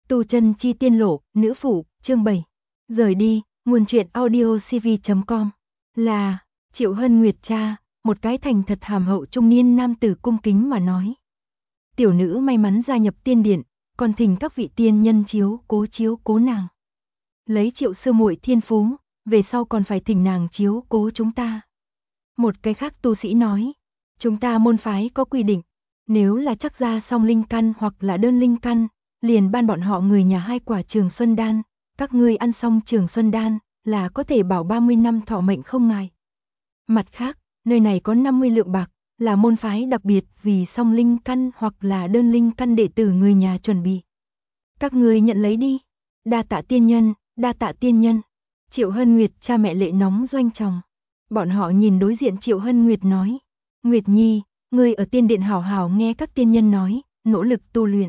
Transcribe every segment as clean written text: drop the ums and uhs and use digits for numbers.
Tu chân chi tiên lộ, nữ phụ, chương 7. Rời đi, nguồn truyện audio cv.com. Là, Triệu Hân Nguyệt cha, một cái thành thật hàm hậu trung niên nam tử cung kính mà nói. Tiểu nữ may mắn gia nhập tiên điện, còn thỉnh các vị tiên nhân chiếu cố nàng. Lấy Triệu sư muội thiên phú, về sau còn phải thỉnh nàng chiếu cố chúng ta. Một cái khác tu sĩ nói, chúng ta môn phái có quy định, nếu là chắc ra song linh căn hoặc là đơn linh căn, liền ban bọn họ người nhà 2 quả Trường Xuân đan, các ngươi ăn xong Trường Xuân đan là có thể bảo 30 năm thọ mệnh không ngại. Mặt khác, nơi này có 50 lượng bạc, là môn phái đặc biệt vì song linh căn hoặc là đơn linh căn đệ tử người nhà chuẩn bị. Các ngươi nhận lấy đi. Đa tạ tiên nhân, đa tạ tiên nhân. Triệu Hân Nguyệt cha mẹ lệ nóng doanh tròng. Bọn họ nhìn đối diện Triệu Hân Nguyệt nói, Nguyệt Nhi, ngươi ở tiên điện hảo hảo nghe các tiên nhân nói, nỗ lực tu luyện.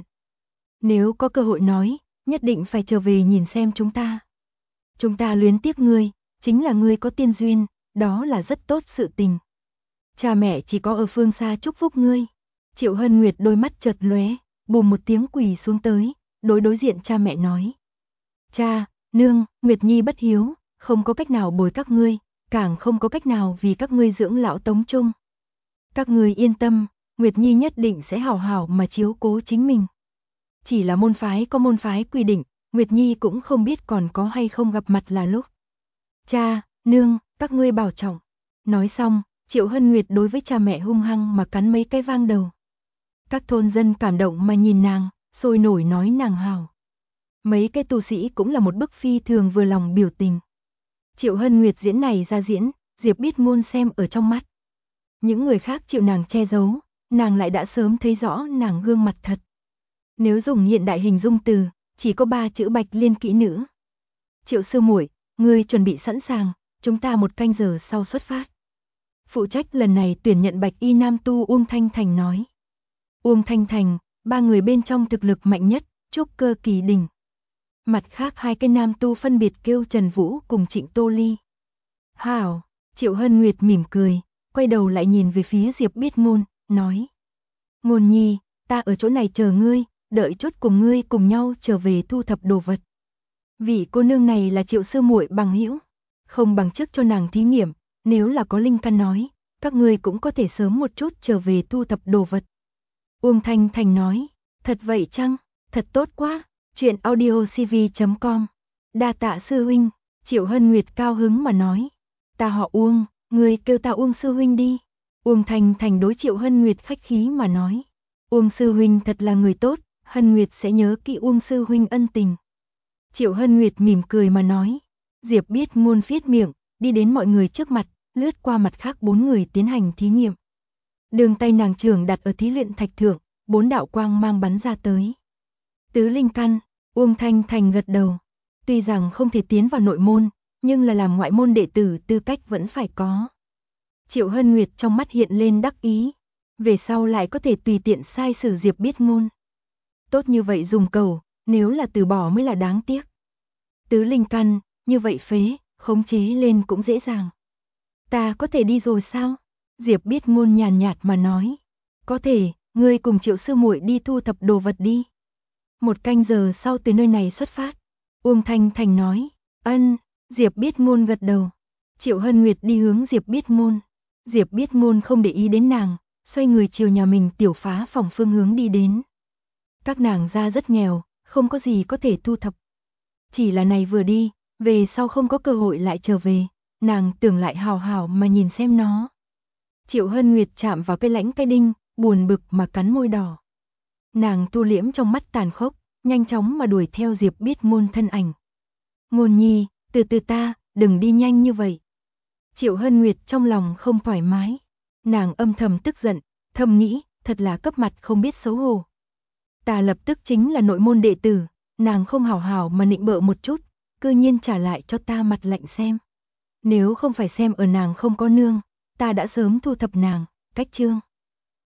Nếu có cơ hội nói, nhất định phải trở về nhìn xem chúng ta. Chúng ta luyến tiếc ngươi, chính là ngươi có tiên duyên, đó là rất tốt sự tình. Cha mẹ chỉ có ở phương xa chúc phúc ngươi. Triệu Hân Nguyệt đôi mắt chợt lóe, bùm một tiếng quỳ xuống tới, đối diện cha mẹ nói. Cha, nương, Nguyệt Nhi bất hiếu, không có cách nào bồi các ngươi, càng không có cách nào vì các ngươi dưỡng lão tống chung. Các ngươi yên tâm, Nguyệt Nhi nhất định sẽ hảo hảo mà chiếu cố chính mình. Chỉ là môn phái có môn phái quy định, Nguyệt Nhi cũng không biết còn có hay không gặp mặt là lúc. Cha, nương, các ngươi bảo trọng. Nói xong, Triệu Hân Nguyệt đối với cha mẹ hung hăng mà cắn mấy cái vang đầu. Các thôn dân cảm động mà nhìn nàng, sôi nổi nói nàng hảo. Mấy cái tu sĩ cũng là một bức phi thường vừa lòng biểu tình. Triệu Hân Nguyệt diễn này ra diễn, Diệp Biết Ngôn xem ở trong mắt. Những người khác chịu nàng che giấu, nàng lại đã sớm thấy rõ nàng gương mặt thật. Nếu dùng hiện đại hình dung từ, chỉ có 3 chữ Bạch Liên kỹ nữ. Triệu sư muội, ngươi chuẩn bị sẵn sàng, chúng ta 1 canh giờ sau xuất phát. Phụ trách lần này tuyển nhận Bạch Y Nam tu Uông Thanh Thành nói. Uông Thanh Thành, 3 người bên trong thực lực mạnh nhất, trúc cơ kỳ đỉnh. Mặt khác 2 cái nam tu phân biệt kêu Trần Vũ cùng Trịnh Tô Ly. Hảo, Triệu Hân Nguyệt mỉm cười, quay đầu lại nhìn về phía Diệp Biết Ngôn, nói. Ngôn Nhi, ta ở chỗ này chờ ngươi, đợi chút cùng ngươi cùng nhau trở về thu thập đồ vật. Vị cô nương này là Triệu sư muội bằng hữu, không bằng trước cho nàng thí nghiệm, nếu là có linh căn nói, các ngươi cũng có thể sớm một chút trở về thu thập đồ vật. Uông Thanh Thành nói, thật vậy chăng, thật tốt quá, chuyện audio cv.com. Đa tạ sư huynh, Triệu Hân Nguyệt cao hứng mà nói, ta họ Uông, ngươi kêu ta Uông sư huynh đi. Uông Thanh Thành đối Triệu Hân Nguyệt khách khí mà nói, Uông sư huynh thật là người tốt, Hân Nguyệt sẽ nhớ kỹ Uông sư huynh ân tình. Triệu Hân Nguyệt mỉm cười mà nói, Diệp Biết Ngôn viết miệng, đi đến mọi người trước mặt, lướt qua mặt khác 4 người tiến hành thí nghiệm. Đường tay nàng trưởng đặt ở thí luyện thạch thượng, 4 đạo quang mang bắn ra tới. Tứ linh căn, Uông Thanh Thành gật đầu. Tuy rằng không thể tiến vào nội môn, nhưng là làm ngoại môn đệ tử tư cách vẫn phải có. Triệu Hân Nguyệt trong mắt hiện lên đắc ý. Về sau lại có thể tùy tiện sai sử Diệp Biết Ngôn. Tốt như vậy dùng cầu, nếu là từ bỏ mới là đáng tiếc. Tứ linh căn, như vậy phế, khống chế lên cũng dễ dàng. Ta có thể đi rồi sao? Diệp Biết Ngôn nhàn nhạt mà nói. Có thể, ngươi cùng Triệu sư muội đi thu thập đồ vật đi. 1 canh giờ sau từ nơi này xuất phát. Uông Thanh Thành nói. Ân, Diệp Biết Ngôn gật đầu. Triệu Hân Nguyệt đi hướng Diệp Biết Ngôn. Diệp Biết Ngôn không để ý đến nàng, xoay người chiều nhà mình tiểu phá phòng phương hướng đi đến. Các nàng gia rất nghèo, không có gì có thể thu thập. Chỉ là này vừa đi, về sau không có cơ hội lại trở về, nàng tưởng lại hào hào mà nhìn xem nó. Triệu Hân Nguyệt chạm vào cái lãnh cái đinh, buồn bực mà cắn môi đỏ. Nàng tu liễm trong mắt tàn khốc, nhanh chóng mà đuổi theo Diệp Biết Ngôn thân ảnh. Ngôn Nhi, từ từ ta, đừng đi nhanh như vậy. Triệu Hân Nguyệt trong lòng không thoải mái. Nàng âm thầm tức giận, thầm nghĩ, thật là cấp mặt không biết xấu hổ. Ta lập tức chính là nội môn đệ tử, nàng không hảo hảo mà nịnh bợ một chút, cư nhiên trả lại cho ta mặt lạnh xem. Nếu không phải xem ở nàng không có nương, ta đã sớm thu thập nàng, cách chương.